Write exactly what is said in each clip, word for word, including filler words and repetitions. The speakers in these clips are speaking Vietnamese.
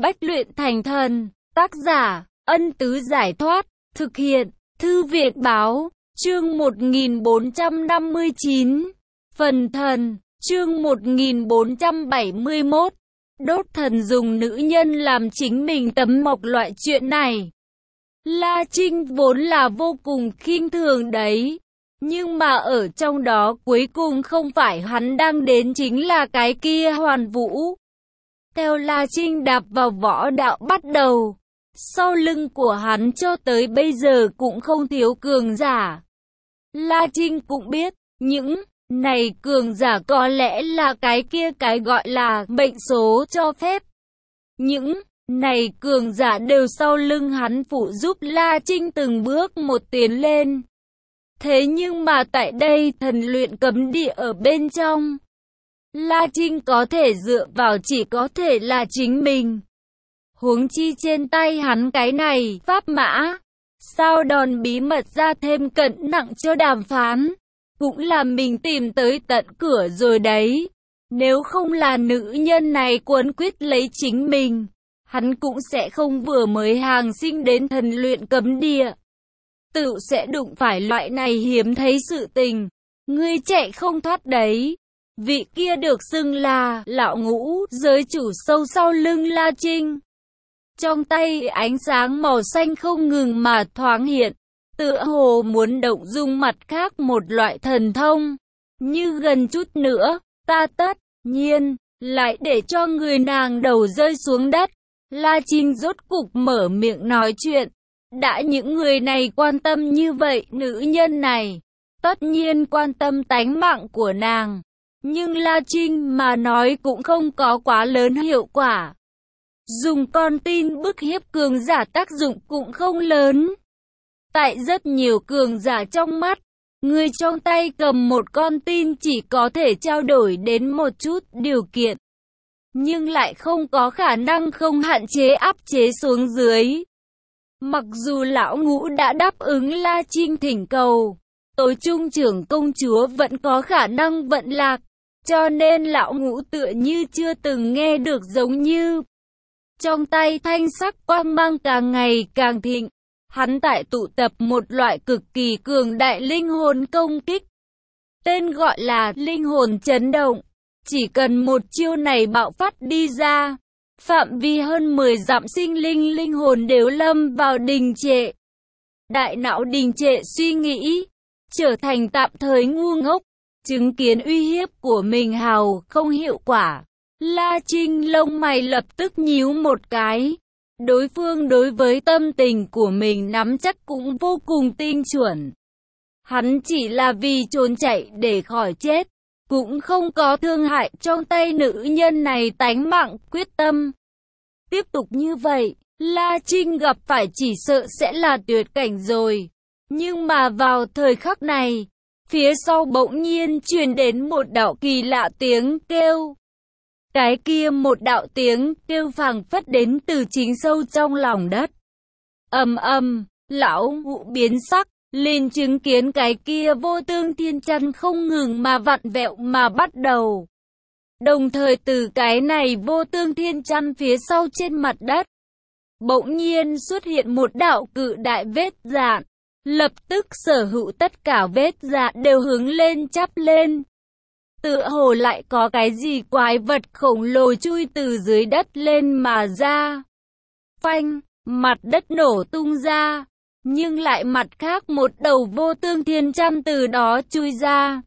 Bách luyện thành thần. Tác giả, Ân Tứ Giải Thoát. Thực hiện, Thư viện Báo. Chương một nghìn bốn trăm năm mươi chín. Phần thần. Chương một nghìn bốn trăm bảy mươi mốt. Đốt thần dùng nữ nhân làm chính mình tấm mộc loại chuyện này. La Trinh vốn là vô cùng khinh thường đấy. Nhưng mà ở trong đó cuối cùng không phải hắn đang đến chính là cái kia Hoàn Vũ. Theo La Trinh đạp vào võ đạo bắt đầu, sau lưng của hắn cho tới bây giờ cũng không thiếu cường giả. La Trinh cũng biết, những này cường giả có lẽ là cái kia cái gọi là mệnh số cho phép. Những này cường giả đều sau lưng hắn phụ giúp La Trinh từng bước một tiến lên. Thế nhưng mà tại đây thần luyện cấm địa ở bên trong, La Trinh có thể dựa vào chỉ có thể là chính mình. Huống chi trên tay hắn cái này pháp mã, sao đòn bí mật ra thêm cẩn nặng cho đàm phán, cũng là mình tìm tới tận cửa rồi đấy. Nếu không là nữ nhân này quấn quýt lấy chính mình, hắn cũng sẽ không vừa mới hàng sinh đến thần luyện cấm địa, tự sẽ đụng phải loại này hiếm thấy sự tình. Ngươi chạy không thoát đấy. Vị kia được xưng là lão ngũ giới chủ sâu sau lưng La Trinh. Trong tay ánh sáng màu xanh không ngừng mà thoáng hiện, tựa hồ muốn động dung mặt khác một loại thần thông. Như gần chút nữa, ta tất nhiên lại để cho người nàng đầu rơi xuống đất. La Trinh rốt cục mở miệng nói chuyện. Đã những người này quan tâm như vậy, nữ nhân này tất nhiên quan tâm tánh mạng của nàng. Nhưng La Trinh mà nói cũng không có quá lớn hiệu quả. Dùng con tin bức hiếp cường giả tác dụng cũng không lớn. Tại rất nhiều cường giả trong mắt, người trong tay cầm một con tin chỉ có thể trao đổi đến một chút điều kiện, nhưng lại không có khả năng không hạn chế áp chế xuống dưới. Mặc dù lão ngũ đã đáp ứng La Trinh thỉnh cầu, tối trung trưởng công chúa vẫn có khả năng vận lạc, cho nên lão ngũ tựa như chưa từng nghe được giống như. Trong tay thanh sắc quang mang càng ngày càng thịnh, hắn tại tụ tập một loại cực kỳ cường đại linh hồn công kích. Tên gọi là linh hồn chấn động. Chỉ cần một chiêu này bạo phát đi ra, phạm vi hơn mười dặm sinh linh linh hồn đều lâm vào đình trệ. Đại não đình trệ suy nghĩ, trở thành tạm thời ngu ngốc, chứng kiến uy hiếp của mình hào không hiệu quả. La Trinh lông mày lập tức nhíu một cái. Đối phương đối với tâm tình của mình nắm chắc cũng vô cùng tinh chuẩn. Hắn chỉ là vì trốn chạy để khỏi chết, cũng không có thương hại trong tay nữ nhân này tánh mạng quyết tâm. Tiếp tục như vậy, La Trinh gặp phải chỉ sợ sẽ là tuyệt cảnh rồi. Nhưng mà vào thời khắc này, phía sau bỗng nhiên truyền đến một đạo kỳ lạ tiếng kêu. Cái kia một đạo tiếng kêu phảng phất đến từ chính sâu trong lòng đất. Ầm ầm, lão ngũ biến sắc, liền chứng kiến cái kia vô tương thiên chăn không ngừng mà vặn vẹo mà bắt đầu. Đồng thời từ cái này vô tương thiên chăn phía sau trên mặt đất, bỗng nhiên xuất hiện một đạo cự đại vết dạn. Lập tức sở hữu tất cả vết dạn đều hướng lên chắp lên. Tựa hồ lại có cái gì quái vật khổng lồ chui từ dưới đất lên mà ra. Phanh, mặt đất nổ tung ra, nhưng lại mặt khác một đầu vô tương thiên chăn từ đó chui ra.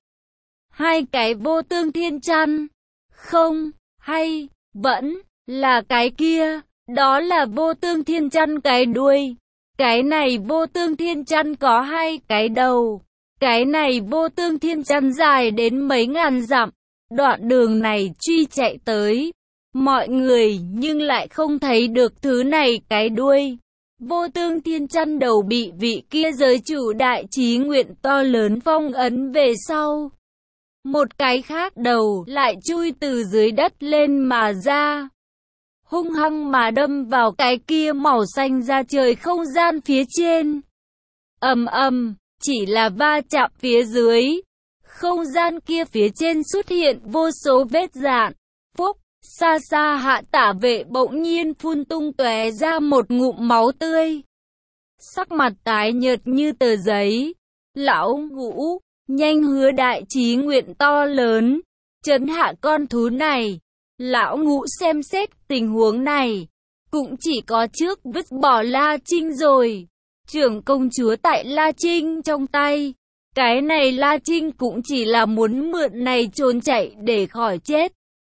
Hai cái vô tương thiên chăn, không, hay, vẫn, là cái kia, đó là vô tương thiên chăn cái đuôi. Cái này vô tương thiên chăn có hai cái đầu. Cái này vô tương thiên chăn dài đến mấy ngàn dặm. Đoạn đường này truy chạy tới, mọi người nhưng lại không thấy được thứ này cái đuôi. Vô tương thiên chăn đầu bị vị kia giới chủ đại trí nguyện to lớn phong ấn về sau. Một cái khác đầu lại chui từ dưới đất lên mà ra, hung hăng mà đâm vào cái kia màu xanh ra trời không gian phía trên. Ầm ầm, chỉ là va chạm phía dưới, không gian kia phía trên xuất hiện vô số vết dạn. Phúc, Xa xa Hạ Tả Vệ bỗng nhiên phun tung tóe ra một ngụm máu tươi. Sắc mặt tái nhợt như tờ giấy. Lão Ngũ, nhanh hứa đại chí nguyện to lớn, trấn hạ con thú này. Lão Ngũ xem xét tình huống này, cũng chỉ có trước vứt bỏ La Trinh rồi. Trưởng công chúa tại La Trinh trong tay. Cái này La Trinh cũng chỉ là muốn mượn này trốn chạy để khỏi chết.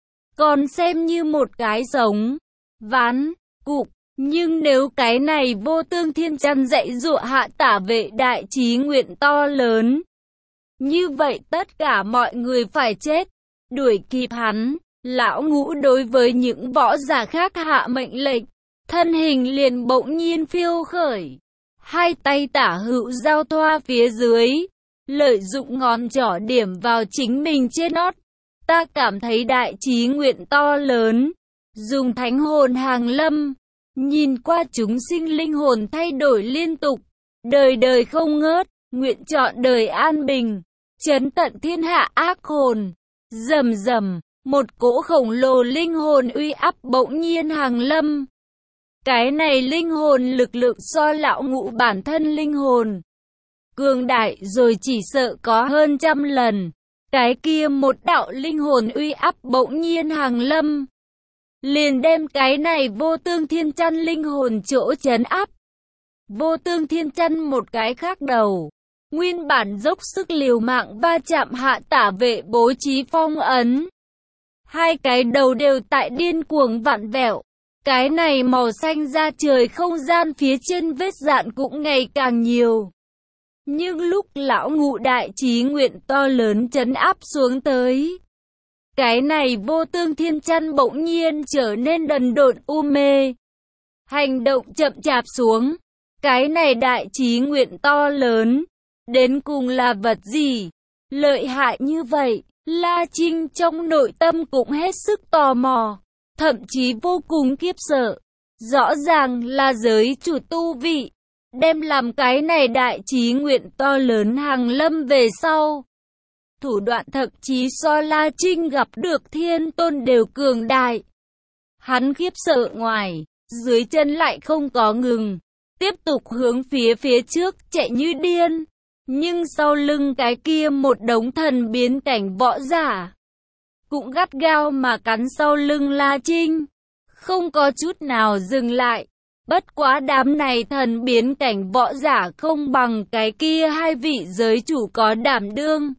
Còn xem như một cái sống, ván, cục. Nhưng nếu cái này Vô Tương Thiên Chăn dạy dỗ Hạ Tả Vệ đại chí nguyện to lớn, như vậy tất cả mọi người phải chết. Đuổi kịp hắn, Lão Ngũ đối với những võ giả khác hạ mệnh lệnh, thân hình liền bỗng nhiên phiêu khởi. Hai tay tả hữu giao thoa phía dưới, lợi dụng ngón trỏ điểm vào chính mình trên nót. Ta cảm thấy đại chí nguyện to lớn, dùng thánh hồn hàng lâm, nhìn qua chúng sinh linh hồn thay đổi liên tục, đời đời không ngớt, nguyện chọn đời an bình, trấn tận thiên hạ ác hồn. Rầm rầm, một cỗ khổng lồ linh hồn uy áp bỗng nhiên hàng lâm. Cái này linh hồn lực lượng so Lão Ngũ bản thân linh hồn cường đại rồi chỉ sợ có hơn trăm lần. Cái kia một đạo linh hồn uy áp bỗng nhiên hàng lâm, liền đem cái này Vô Tương Thiên Chăn linh hồn chỗ trấn áp. Vô Tương Thiên Chăn một cái khác đầu, nguyên bản dốc sức liều mạng va chạm Hạ Tả Vệ bố trí phong ấn. Hai cái đầu đều tại điên cuồng vặn vẹo. Cái này màu xanh da trời không gian phía trên vết dạn cũng ngày càng nhiều. Nhưng lúc Lão Ngũ đại chí nguyện to lớn trấn áp xuống tới, cái này Vô Tương Thiên Chăn bỗng nhiên trở nên đần độn u mê, hành động chậm chạp xuống. Cái này đại chí nguyện to lớn, đến cùng là vật gì? Lợi hại như vậy, La Trinh trong nội tâm cũng hết sức tò mò, thậm chí vô cùng khiếp sợ. Rõ ràng là giới chủ tu vị, đem làm cái này đại chí nguyện to lớn hàng lâm về sau. Thủ đoạn thậm chí so La Trinh gặp được thiên tôn đều cường đại. Hắn khiếp sợ ngoài, dưới chân lại không có ngừng, tiếp tục hướng phía phía trước chạy như điên. Nhưng sau lưng cái kia một đống thần biến cảnh võ giả, cũng gắt gao mà cắn sau lưng La Trinh, không có chút nào dừng lại. Bất quá đám này thần biến cảnh võ giả không bằng cái kia hai vị giới chủ có đảm đương.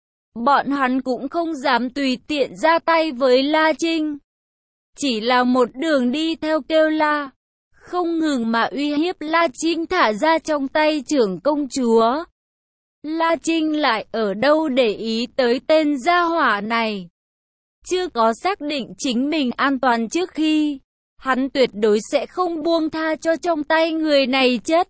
Bọn hắn cũng không dám tùy tiện ra tay với La Trinh, chỉ là một đường đi theo kêu la, không ngừng mà uy hiếp La Trinh thả ra trong tay trưởng công chúa. La Trinh lại ở đâu để ý tới tên gia hỏa này. Chưa có xác định chính mình an toàn trước khi, hắn tuyệt đối sẽ không buông tha cho trong tay người này chết.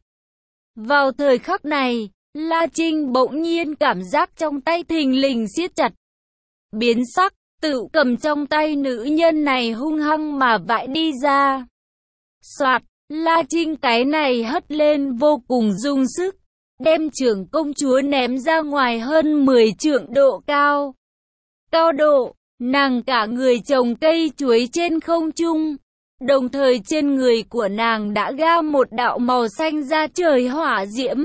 Vào thời khắc này, La Trinh bỗng nhiên cảm giác trong tay thình lình siết chặt. Biến sắc, tự cầm trong tay nữ nhân này hung hăng mà vãi đi ra. Soạt, La Trinh cái này hất lên vô cùng dùng sức, đem trưởng công chúa ném ra ngoài hơn mười trượng độ cao. Cao độ, nàng cả người trồng cây chuối trên không trung, đồng thời trên người của nàng đã ga một đạo màu xanh da trời hỏa diễm,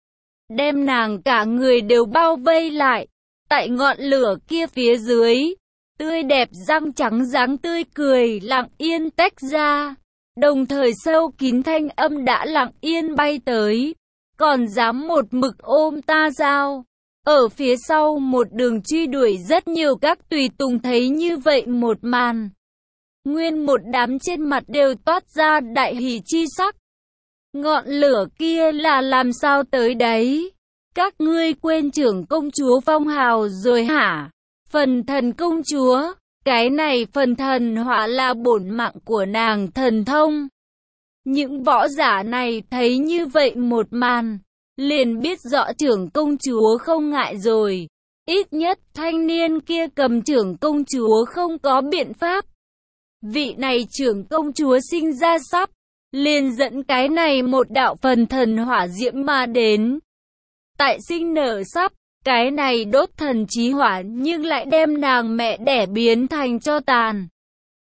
đem nàng cả người đều bao vây lại. Tại ngọn lửa kia phía dưới, tươi đẹp răng trắng dáng tươi cười lặng yên tách ra, đồng thời sâu kín thanh âm đã lặng yên bay tới. Còn dám một mực ôm ta sao? Ở phía sau một đường truy đuổi rất nhiều các tùy tùng thấy như vậy một màn, nguyên một đám trên mặt đều toát ra đại hỉ chi sắc. Ngọn lửa kia là làm sao tới đấy? Các ngươi quên trưởng công chúa phong hào rồi hả? Phần thần công chúa, cái này phần thần hỏa là bổn mạng của nàng thần thông. Những võ giả này thấy như vậy một màn, liền biết rõ trưởng công chúa không ngại rồi. Ít nhất thanh niên kia cầm trưởng công chúa không có biện pháp. Vị này trưởng công chúa sinh ra sắp, liền dẫn cái này một đạo phần thần hỏa diễm mà đến. Tại sinh nở sắp, cái này đốt thần chí hỏa nhưng lại đem nàng mẹ đẻ biến thành tro tàn.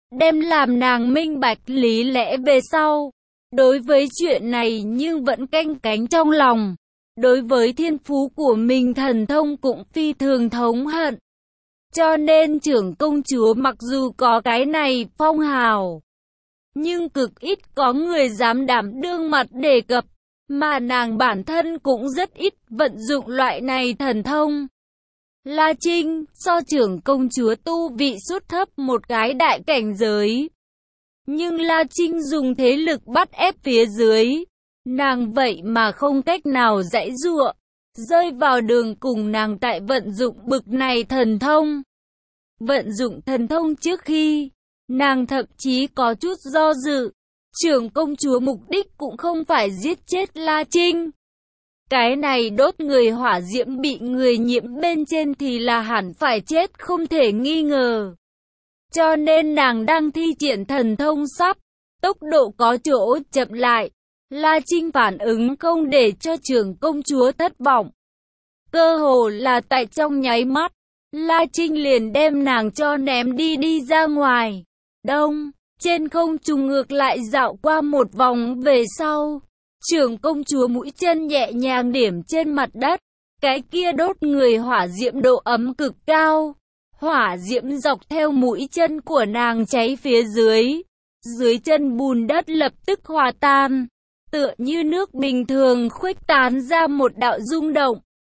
đem làm nàng minh bạch lý lẽ về sau. Đối với chuyện này nhưng vẫn canh cánh trong lòng. Đối với thiên phú của mình thần thông cũng phi thường thống hận. Cho nên trưởng công chúa mặc dù có cái này phong hào, nhưng cực ít có người dám đảm đương mặt đề cập, mà nàng bản thân cũng rất ít vận dụng loại này thần thông. La Trinh, so trưởng công chúa tu vị sút thấp một cái đại cảnh giới. Nhưng La Trinh dùng thế lực bắt ép phía dưới, nàng vậy mà không cách nào giãy giụa, rơi vào đường cùng nàng tại vận dụng bực này thần thông. Vận dụng thần thông trước khi, nàng thậm chí có chút do dự. Trưởng công chúa mục đích cũng không phải giết chết La Trinh. Cái này đốt người hỏa diễm bị người nhiễm bên trên thì là hẳn phải chết không thể nghi ngờ. Cho nên nàng đang thi triển thần thông sắp, tốc độ có chỗ chậm lại. La Trinh phản ứng không để cho trưởng công chúa thất vọng. Cơ hồ là tại trong nháy mắt, La Trinh liền đem nàng cho ném đi đi ra ngoài. Đông, trên không trung ngược lại dạo qua một vòng về sau. Trưởng công chúa mũi chân nhẹ nhàng điểm trên mặt đất. Cái kia đốt người hỏa diễm độ ấm cực cao. Hỏa diễm dọc theo mũi chân của nàng cháy phía dưới. Dưới chân bùn đất lập tức hòa tan. Tựa như nước bình thường khuếch tán ra một đạo rung động.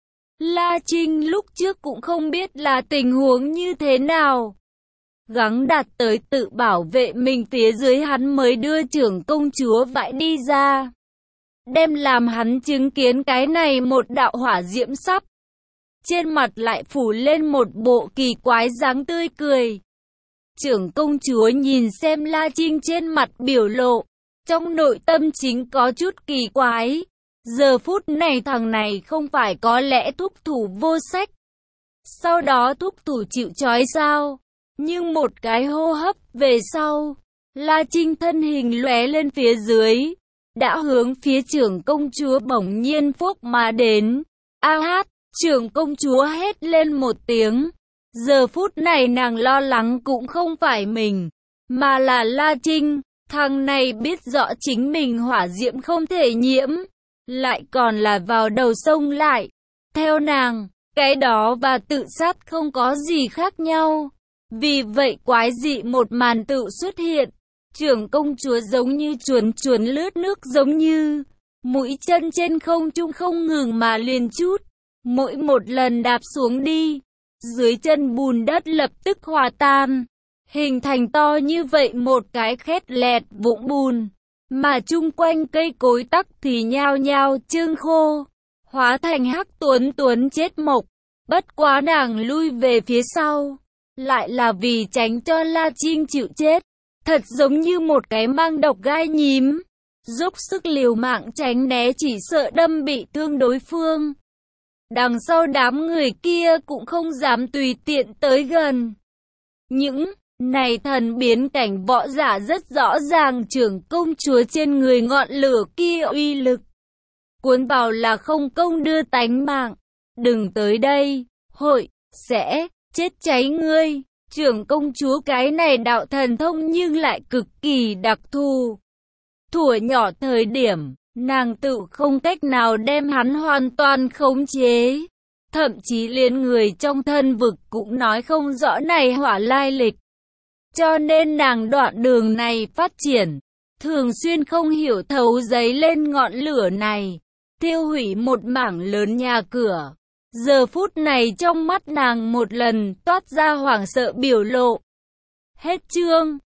La Trinh lúc trước cũng không biết là tình huống như thế nào. Gắng đạt tới tự bảo vệ mình phía dưới hắn mới đưa trưởng công chúa vãi đi ra. Đem làm hắn chứng kiến cái này một đạo hỏa diễm sắp. Trên mặt lại phủ lên một bộ kỳ quái dáng tươi cười. Trưởng công chúa nhìn xem La Trinh trên mặt biểu lộ. Trong nội tâm chính có chút kỳ quái. Giờ phút này thằng này không phải có lẽ thúc thủ vô sách. Sau đó thúc thủ chịu trói sao? Nhưng một cái hô hấp về sau, La Trinh thân hình lóe lên phía dưới, đã hướng phía trưởng công chúa bỗng nhiên phốc mà đến. A hát, trưởng công chúa hét lên một tiếng. Giờ phút này nàng lo lắng cũng không phải mình, mà là La Trinh. Thằng này biết rõ chính mình hỏa diễm không thể nhiễm, lại còn là vào đầu sông lại. Theo nàng, cái đó và tự sát không có gì khác nhau. Vì vậy quái dị một màn tự xuất hiện. Trưởng công chúa giống như chuồn chuồn lướt nước giống như. Mũi chân trên không trung không ngừng mà liền chút. Mỗi một lần đạp xuống đi, dưới chân bùn đất lập tức hòa tan. Hình thành to như vậy một cái khét lẹt vũng bùn. Mà chung quanh cây cối tắc thì nhao nhao trương khô. Hóa thành hắc tuấn tuấn chết mộc. Bất quá nàng lui về phía sau. Lại là vì tránh cho La Trinh chịu chết. Thật giống như một cái mang độc gai nhím. Dốc sức liều mạng tránh né chỉ sợ đâm bị thương đối phương. Đằng sau đám người kia cũng không dám tùy tiện tới gần. Những này thần biến cảnh võ giả rất rõ ràng trưởng công chúa trên người ngọn lửa kia uy lực. Cuốn vào là không công đưa tánh mạng. Đừng tới đây, hội, sẽ chết cháy ngươi. Trưởng công chúa cái này đạo thần thông nhưng lại cực kỳ đặc thù. Thuở nhỏ thời điểm, nàng tự không cách nào đem hắn hoàn toàn khống chế. Thậm chí liền người trong thân vực cũng nói không rõ này hỏa lai lịch. Cho nên nàng đoạn đường này phát triển, thường xuyên không hiểu thấu giấy lên ngọn lửa này, thiêu hủy một mảng lớn nhà cửa. Giờ phút này trong mắt nàng một lần toát ra hoảng sợ biểu lộ. Hết chương.